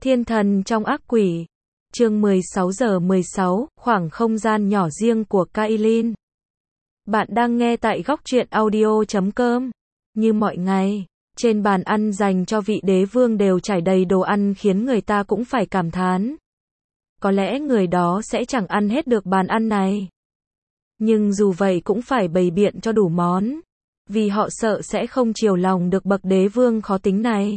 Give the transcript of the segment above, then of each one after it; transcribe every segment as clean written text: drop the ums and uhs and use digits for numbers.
Thiên thần trong ác quỷ. Chương 16:16, khoảng không gian nhỏ riêng của Kailin. Bạn đang nghe tại góc truyện audio.com. Như mọi ngày, trên bàn ăn dành cho vị đế vương đều trải đầy đồ ăn khiến người ta cũng phải cảm thán. Có lẽ người đó sẽ chẳng ăn hết được bàn ăn này. Nhưng dù vậy cũng phải bày biện cho đủ món, vì họ sợ sẽ không chiều lòng được bậc đế vương khó tính này.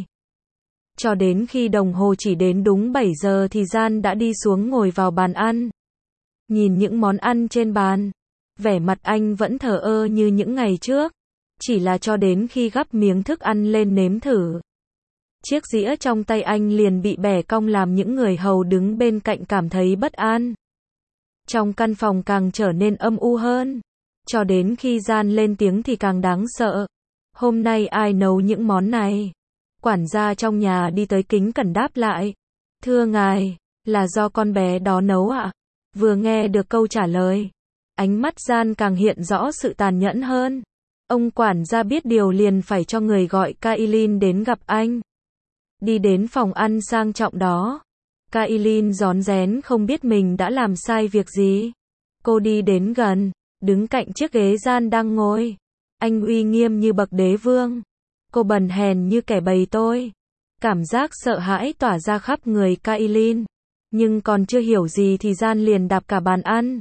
Cho đến khi đồng hồ chỉ đến đúng 7 giờ thì Gian đã đi xuống ngồi vào bàn ăn. Nhìn những món ăn trên bàn, vẻ mặt anh vẫn thờ ơ như những ngày trước, chỉ là cho đến khi gắp miếng thức ăn lên nếm thử, chiếc dĩa trong tay anh liền bị bẻ cong làm những người hầu đứng bên cạnh cảm thấy bất an. Trong căn phòng càng trở nên âm u hơn, cho đến khi Gian lên tiếng thì càng đáng sợ. Hôm nay ai nấu những món này? Quản gia trong nhà đi tới kính cẩn đáp lại. Thưa ngài, là do con bé đó nấu ạ. Vừa nghe được câu trả lời, ánh mắt Gian càng hiện rõ sự tàn nhẫn hơn. Ông quản gia biết điều liền phải cho người gọi Kailin đến gặp anh. Đi đến phòng ăn sang trọng đó, Kailin rón rén không biết mình đã làm sai việc gì. Cô đi đến gần, đứng cạnh chiếc ghế Gian đang ngồi. Anh uy nghiêm như bậc đế vương, cô bần hèn như kẻ bầy tôi. Cảm giác sợ hãi tỏa ra khắp người Kailin, nhưng còn chưa hiểu gì thì Gian liền đạp cả bàn ăn.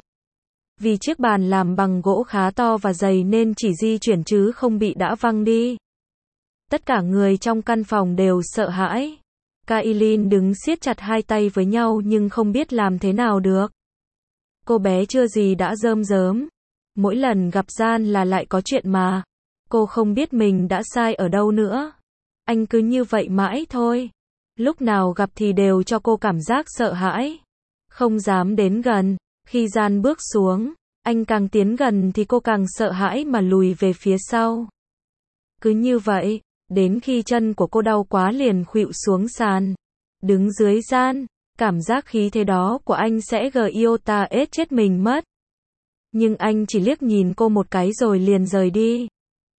Vì chiếc bàn làm bằng gỗ khá to và dày nên chỉ di chuyển chứ không bị đã văng đi. Tất cả người trong căn phòng đều sợ hãi. Kailin đứng siết chặt hai tay với nhau nhưng không biết làm thế nào được. Cô bé chưa gì đã rơm rớm. Mỗi lần gặp Gian là lại có chuyện mà. Cô không biết mình đã sai ở đâu nữa. Anh cứ như vậy mãi thôi. Lúc nào gặp thì đều cho cô cảm giác sợ hãi, không dám đến gần. Khi Gian bước xuống, anh càng tiến gần thì cô càng sợ hãi mà lùi về phía sau. Cứ như vậy, đến khi chân của cô đau quá liền khuỵu xuống sàn. Đứng dưới Gian, cảm giác khí thế đó của anh sẽ giota chết mình mất. Nhưng anh chỉ liếc nhìn cô một cái rồi liền rời đi.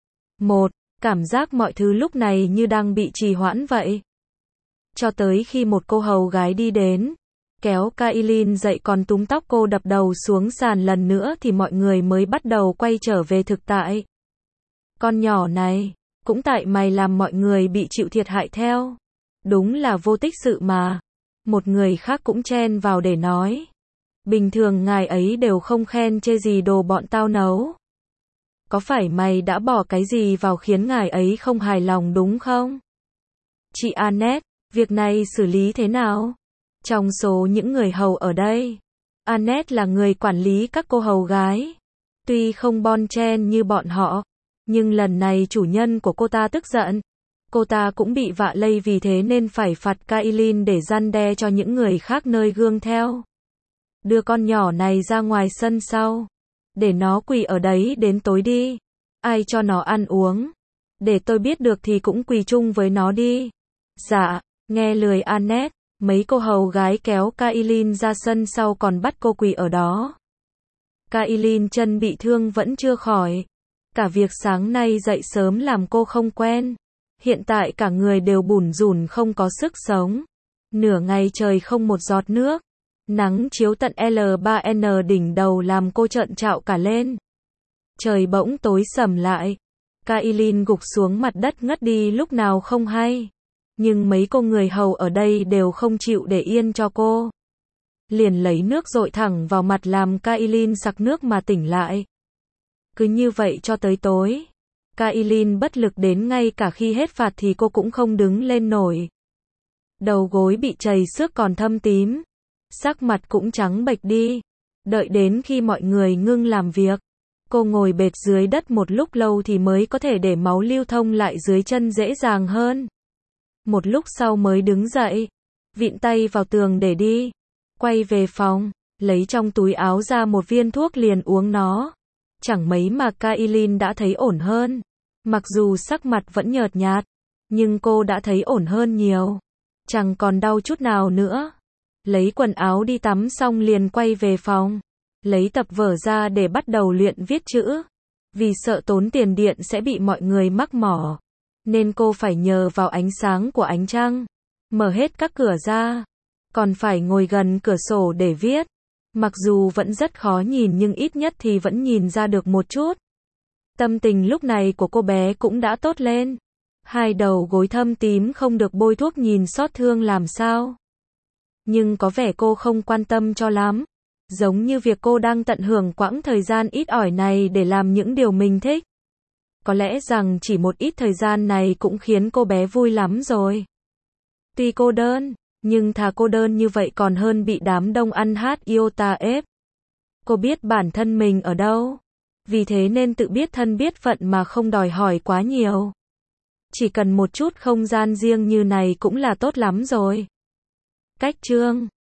Cảm giác mọi thứ lúc này như đang bị trì hoãn vậy. Cho tới khi một cô hầu gái đi đến, kéo Kailin dậy còn túm tóc cô đập đầu xuống sàn lần nữa thì mọi người mới bắt đầu quay trở về thực tại. Con nhỏ này, cũng tại mày làm mọi người bị chịu thiệt hại theo. Đúng là vô tích sự mà. Một người khác cũng chen vào để nói. Bình thường ngài ấy đều không khen chê gì đồ bọn tao nấu. Có phải mày đã bỏ cái gì vào khiến ngài ấy không hài lòng đúng không? Chị Annette, việc này xử lý thế nào? Trong số những người hầu ở đây, Annette là người quản lý các cô hầu gái. Tuy không bon chen như bọn họ, nhưng lần này chủ nhân của cô ta tức giận. Cô ta cũng bị vạ lây vì thế nên phải phạt Kailin để răn đe cho những người khác nơi gương theo. Đưa con nhỏ này ra ngoài sân sau. Để nó quỳ ở đấy đến tối đi. Ai cho nó ăn uống, để tôi biết được thì cũng quỳ chung với nó đi. Dạ, nghe lời Annette, mấy cô hầu gái kéo Kailin ra sân sau còn bắt cô quỳ ở đó. Kailin chân bị thương vẫn chưa khỏi. Cả việc sáng nay dậy sớm làm cô không quen. Hiện tại cả người đều bủn rủn không có sức sống. Nửa ngày trời không một giọt nước. Nắng chiếu tận L3N đỉnh đầu làm cô trợn trạo cả lên. Trời bỗng tối sầm lại. Kailin gục xuống mặt đất ngất đi lúc nào không hay. Nhưng mấy cô người hầu ở đây đều không chịu để yên cho cô. Liền lấy nước dội thẳng vào mặt làm Kailin sặc nước mà tỉnh lại. Cứ như vậy cho tới tối. Kailin bất lực đến ngay cả khi hết phạt thì cô cũng không đứng lên nổi. Đầu gối bị trầy xước còn thâm tím. Sắc mặt cũng trắng bệch đi. Đợi đến khi mọi người ngưng làm việc, cô ngồi bệt dưới đất một lúc lâu thì mới có thể để máu lưu thông lại dưới chân dễ dàng hơn. Một lúc sau mới đứng dậy, vịn tay vào tường để đi. Quay về phòng, lấy trong túi áo ra một viên thuốc liền uống nó. Chẳng mấy mà Kailin đã thấy ổn hơn. Mặc dù sắc mặt vẫn nhợt nhạt, nhưng cô đã thấy ổn hơn nhiều. Chẳng còn đau chút nào nữa. Lấy quần áo đi tắm xong liền quay về phòng. Lấy tập vở ra để bắt đầu luyện viết chữ. Vì sợ tốn tiền điện sẽ bị mọi người mắc mỏ, nên cô phải nhờ vào ánh sáng của ánh trăng. mở hết các cửa ra, còn phải ngồi gần cửa sổ để viết. Mặc dù vẫn rất khó nhìn nhưng ít nhất thì vẫn nhìn ra được một chút. Tâm tình lúc này của cô bé cũng đã tốt lên. Hai đầu gối thâm tím không được bôi thuốc nhìn xót thương làm sao. Nhưng có vẻ cô không quan tâm cho lắm. Giống như việc cô đang tận hưởng quãng thời gian ít ỏi này để làm những điều mình thích. Có lẽ rằng chỉ một ít thời gian này cũng khiến cô bé vui lắm rồi. Tuy cô đơn, nhưng thà cô đơn như vậy còn hơn bị đám đông ăn hát iota ép. Cô biết bản thân mình ở đâu. Vì thế nên tự biết thân biết phận mà không đòi hỏi quá nhiều. Chỉ cần một chút không gian riêng như này cũng là tốt lắm rồi. Cách chương